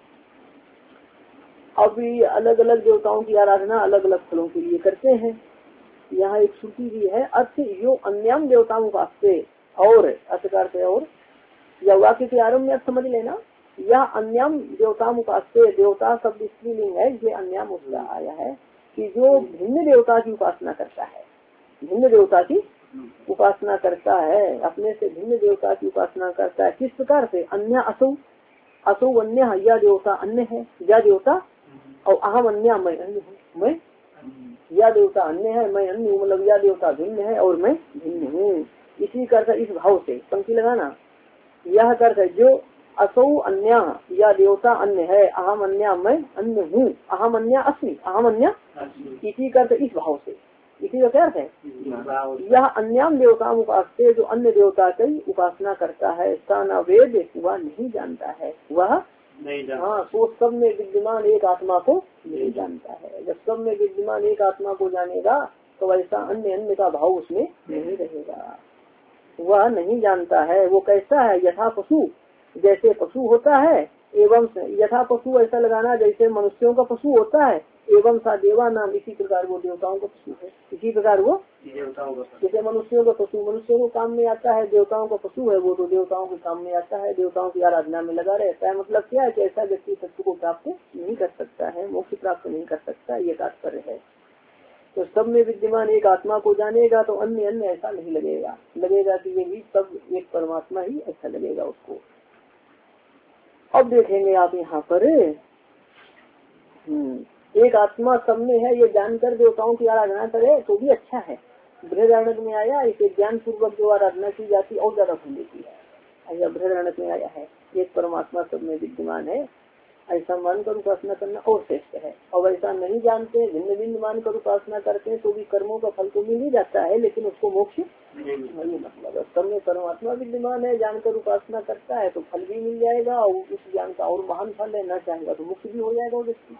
अभी अलग अलग देवताओं की आराधना अलग अलग फलों के लिए करते हैं। यहाँ एक श्रुति भी है अर्थ यो अन्यम देवताओं वास्ते और अर्थकार से और या वाक्य के आरम्भ में समझ लेना यह अन्यम देवताओं वास्ते देवता शब्द स्त्रीलिंग है इसलिए अन्यम उसका आया है कि जो भिन्न देवता की उपासना करता है भिन्न देवता की उपासना करता है अपने से भिन्न देवता की उपासना करता है किस प्रकार से अन्य असो असो अन्य यह देवता अन्य है यह देवता और अहम अन्य मैं अन्य हूँ मैं यह देवता अन्य है मैं अन्य हूँ मतलब यह देवता भिन्न है और मैं भिन्न हूँ इसी कर इस भाव से पंक्ति लगाना यह कर जो असौ अन्य या देवता अन्य है अहम अन्य मैं अन्य हूँ अहम अन्य अस्मि अहम अन्य इसी कर इस भाव से इसी का क्या अर्थ है यह अन्याम देवता उपासते जो अन्य देवता की उपासना करता है सा वेद वह नहीं जानता है वह हाँ तो सब में विद्यमान एक आत्मा को नहीं जानता है जब सब में विद्यमान एक आत्मा को जानेगा तो ऐसा अन्य अन्य का भाव उसमें नहीं रहेगा वह नहीं जानता है वो कैसा है यथा पशु जैसे पशु होता है एवं यथा पशु ऐसा लगाना जैसे मनुष्यों का पशु होता है एवं सा देवा नाम इसी प्रकार वो देवताओं का पशु है इसी प्रकार वो जैसे मनुष्यों का पशु मनुष्यों को काम में आता है देवताओं का पशु है वो तो देवताओं के काम में आता है देवताओं की आराधना में लगा रहता है मतलब क्या है कि ऐसा व्यक्ति सत्य को प्राप्त नहीं कर सकता है मोक्ष प्राप्त नहीं कर सकता ये तात्पर्य है। तो सब में विद्यमान एक आत्मा को जानेगा तो अन्य अन्य ऐसा नहीं लगेगा लगेगा कि ये भी सब एक परमात्मा ही ऐसा लगेगा उसको। अब देखेंगे आप यहाँ पर एक आत्मा सब में है ये जानकर देवताओं की आराधना करे तो भी अच्छा है। बृहदारण्यक में आया इसे ज्ञान पूर्वक जो आराधना की जाती और ज्यादा फल देती है ऐसा बृहदारण्यक में आया है एक परमात्मा सब में विद्यमान है ऐसा मानकर उपासना करना और श्रेष्ठ है। और ऐसा नहीं जानते भिन्न भिन्न मानकर उपासना करते हैं तो भी कर्मों का फल तो मिल ही जाता है लेकिन उसको मोक्ष नहीं मतलब सब में परमात्मा विद्यमान है जानकर उपासना करता है तो फल भी मिल जाएगा और उस ज्ञान का और महान फल लेना चाहेगा तो मुक्त भी हो जाएगा वो व्यक्ति।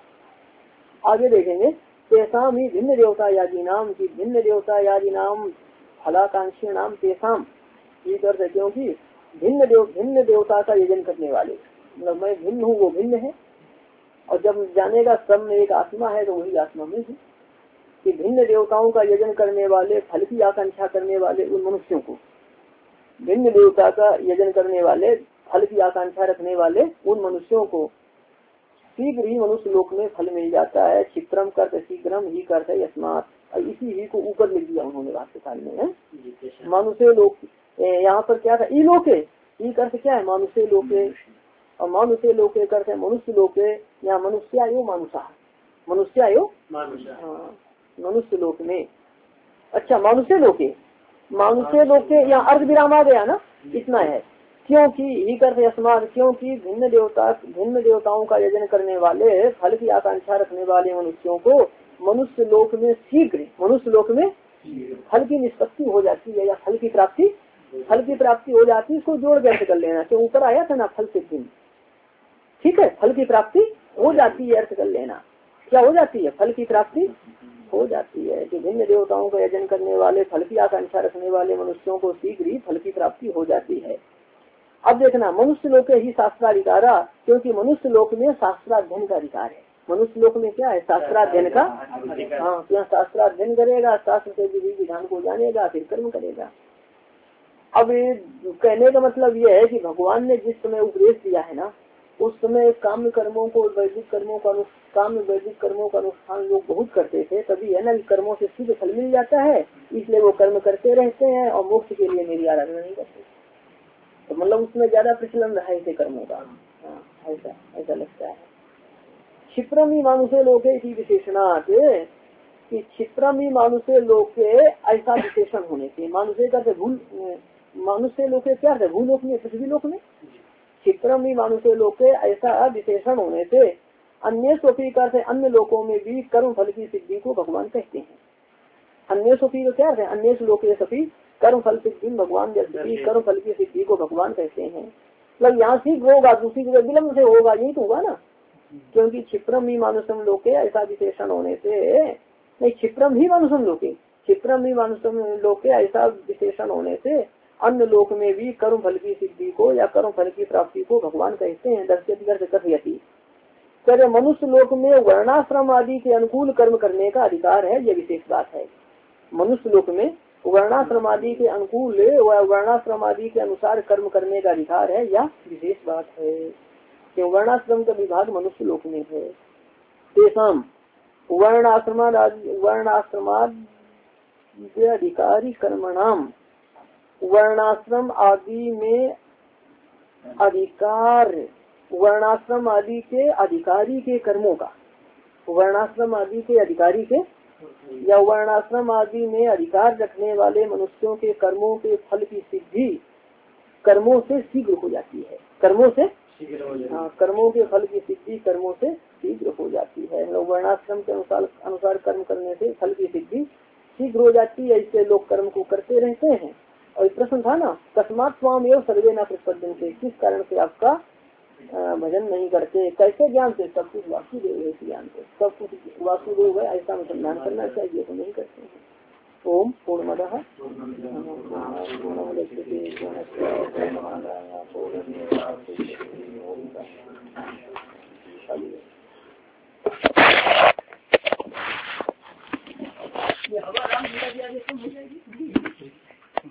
आगे देखेंगे तेसाम ही भिन्न देवता यादि नाम की भिन्न देवता यादि नाम फलाकांक्षी नाम तेसाम ये करते क्योंकि भिन्न देव भिन्न देवता का यजन करने वाले मतलब मैं भिन्न हूँ वो भिन्न है और जब जानेगा सब में एक आत्मा है तो वही आत्मा में है कि भिन्न देवताओं का यजन करने वाले फल की आकांक्षा करने वाले उन मनुष्यों को भिन्न देवता का यजन करने वाले फल की आकांक्षा रखने वाले उन मनुष्यों को शीघ्र ही मनुष्य लोक में फल मिल जाता है। क्षिप्रम करते शीघ्रम ही करते यस्मात और इसी ही को ऊपर लिख दिया उन्होंने वाक्यकाल में है मानुष्य लोक यहाँ पर क्या था ई लोके ई करते क्या है मानुष्य लोके और मानुष्य लोके करते मनुष्य लोके या मनुष्य आयो मानुषा मनुष्य आयो हाँ मनुष्य लोक में अच्छा मनुष्य लोके मनुष्य लोके यहाँ अर्ध विराम आ गया ना इतना है क्योंकि ही करते अस्माद क्योंकि भिन्न देवता भिन्न देवताओं का यजन करने वाले फल की आकांक्षा रखने वाले मनुष्यों को मनुष्य लोक में शीघ्र मनुष्य लोक में फल की निष्पत्ति हो जाती है या फल की प्राप्ति फल की प्राप्ति हो जाती है इसको जोड़ व्यर्थ कर लेना क्यों ऊपर आया था ना फल से दिन ठीक है फल की प्राप्ति हो जाती है अर्थ कर लेना क्या हो जाती है फल की प्राप्ति हो जाती है कि भिन्न देवताओं का यजन करने वाले फल की आकांक्षा रखने वाले मनुष्यों को शीघ्र ही फल की प्राप्ति हो जाती है। अब देखना मनुष्य लोक ही शास्त्राधिकारा क्योंकि मनुष्य लोक में शास्त्राध्ययन का अधिकार है मनुष्य लोक में क्या है शास्त्राध्ययन का हाँ यहाँ शास्त्राध्ययन करेगा शास्त्र से विधि विधान को जानेगा फिर कर्म करेगा। अब कहने का मतलब यह है कि भगवान ने जिस समय उपदेश दिया है ना उस समय काम्य कर्मों को वैदिक कर्मों का काम्य वैदिक कर्मों का अनुष्ठान लोग बहुत करते थे, तभी है ना कर्मों से सीधे फल मिल जाता है, इसलिए वो कर्म करते रहते हैं और मोक्ष के लिए मेरी आराधना नहीं करते। तो मतलब उसमें ज्यादा प्रचलन रहा है कर्मों का। हाँ, ऐसा ऐसा लगता है। क्षिप्रमी मानुषे लोके इति विशेषणात्, कि क्षिप्रमी मानुषे लोके ऐसा विशेषण होने से, मानुषे का भूल मानुषे लोके क्या है, भूलोक में पृथ्वी लोक में, क्षिप्रमी मानुषे लोके ऐसा विशेषण होने से अन्य सोपी का से अन्य लोकों में भी कर्म फल की सिद्धि को भगवान कहते हैं। अन्य सोपी का क्या है, अन्य लोके सभी कर्म फल सिद्धि भगवान कर्म फल की सिद्धि को भगवान कहते हैं। मतलब यहाँ शीघ्र होगा, दूसरी जगह विलम्ब से होगा, यही तो हुआ ना, क्योंकि क्षिप्रम ही मानुषम लोके ऐसा विशेषण होने से, नहीं क्षिप्रम ही मानुषम लोके, क्षिप्रम ही मानुषम लोके ऐसा विशेषण होने से अन्य लोक में भी कर्म फल की सिद्धि को या कर्म फल की प्राप्ति को भगवान कहते हैं। दर्शयति करे मनुष्य लोक में वर्णाश्रम आदि के अनुकूल कर्म करने का अधिकार है, यह विशेष बात है। मनुष्य लोक में वर्णाश्रम आदि के अनुकूल व वर्णाश्रम आदि के अनुसार कर्म करने का अधिकार है, यह विशेष बात है, क्यों वर्णाश्रम का विभाग मनुष्य लोक में है। तेषाम वर्णाश्रमाद वर्णाश्रमाद अधिकारी कर्मणाम, वर्णाश्रम आदि में अधिकार, वर्णाश्रम आदि के अधिकारी के कर्मों का, वर्णाश्रम आदि के अधिकारी के या वर्णाश्रम आदि में अधिकार रखने वाले मनुष्यों के कर्मों के फल की सिद्धि कर्मों से शीघ्र हो जाती है, कर्मों से हाँ कर्मों के फल की सिद्धि कर्मों से शीघ्र हो जाती है। वर्णाश्रम के अनुसार अनुसार कर्म करने से फल की सिद्धि शीघ्र हो जाती है, इससे लोग कर्म को करते रहते हैं। और प्रश्न था ना, तस्मात् स्वाम एवं सर्वे न प्रतिपद्यन्ते से, किस कारण से आपका भजन नहीं करते, कैसे ज्ञान से, सब कुछ वासुदेव है, इस ज्ञान से सब कुछ वासुदेव है ऐसा अनुसंधान करना चाहिए, तो नहीं करते हैं। ओम पूर्णमदः ये हवा राम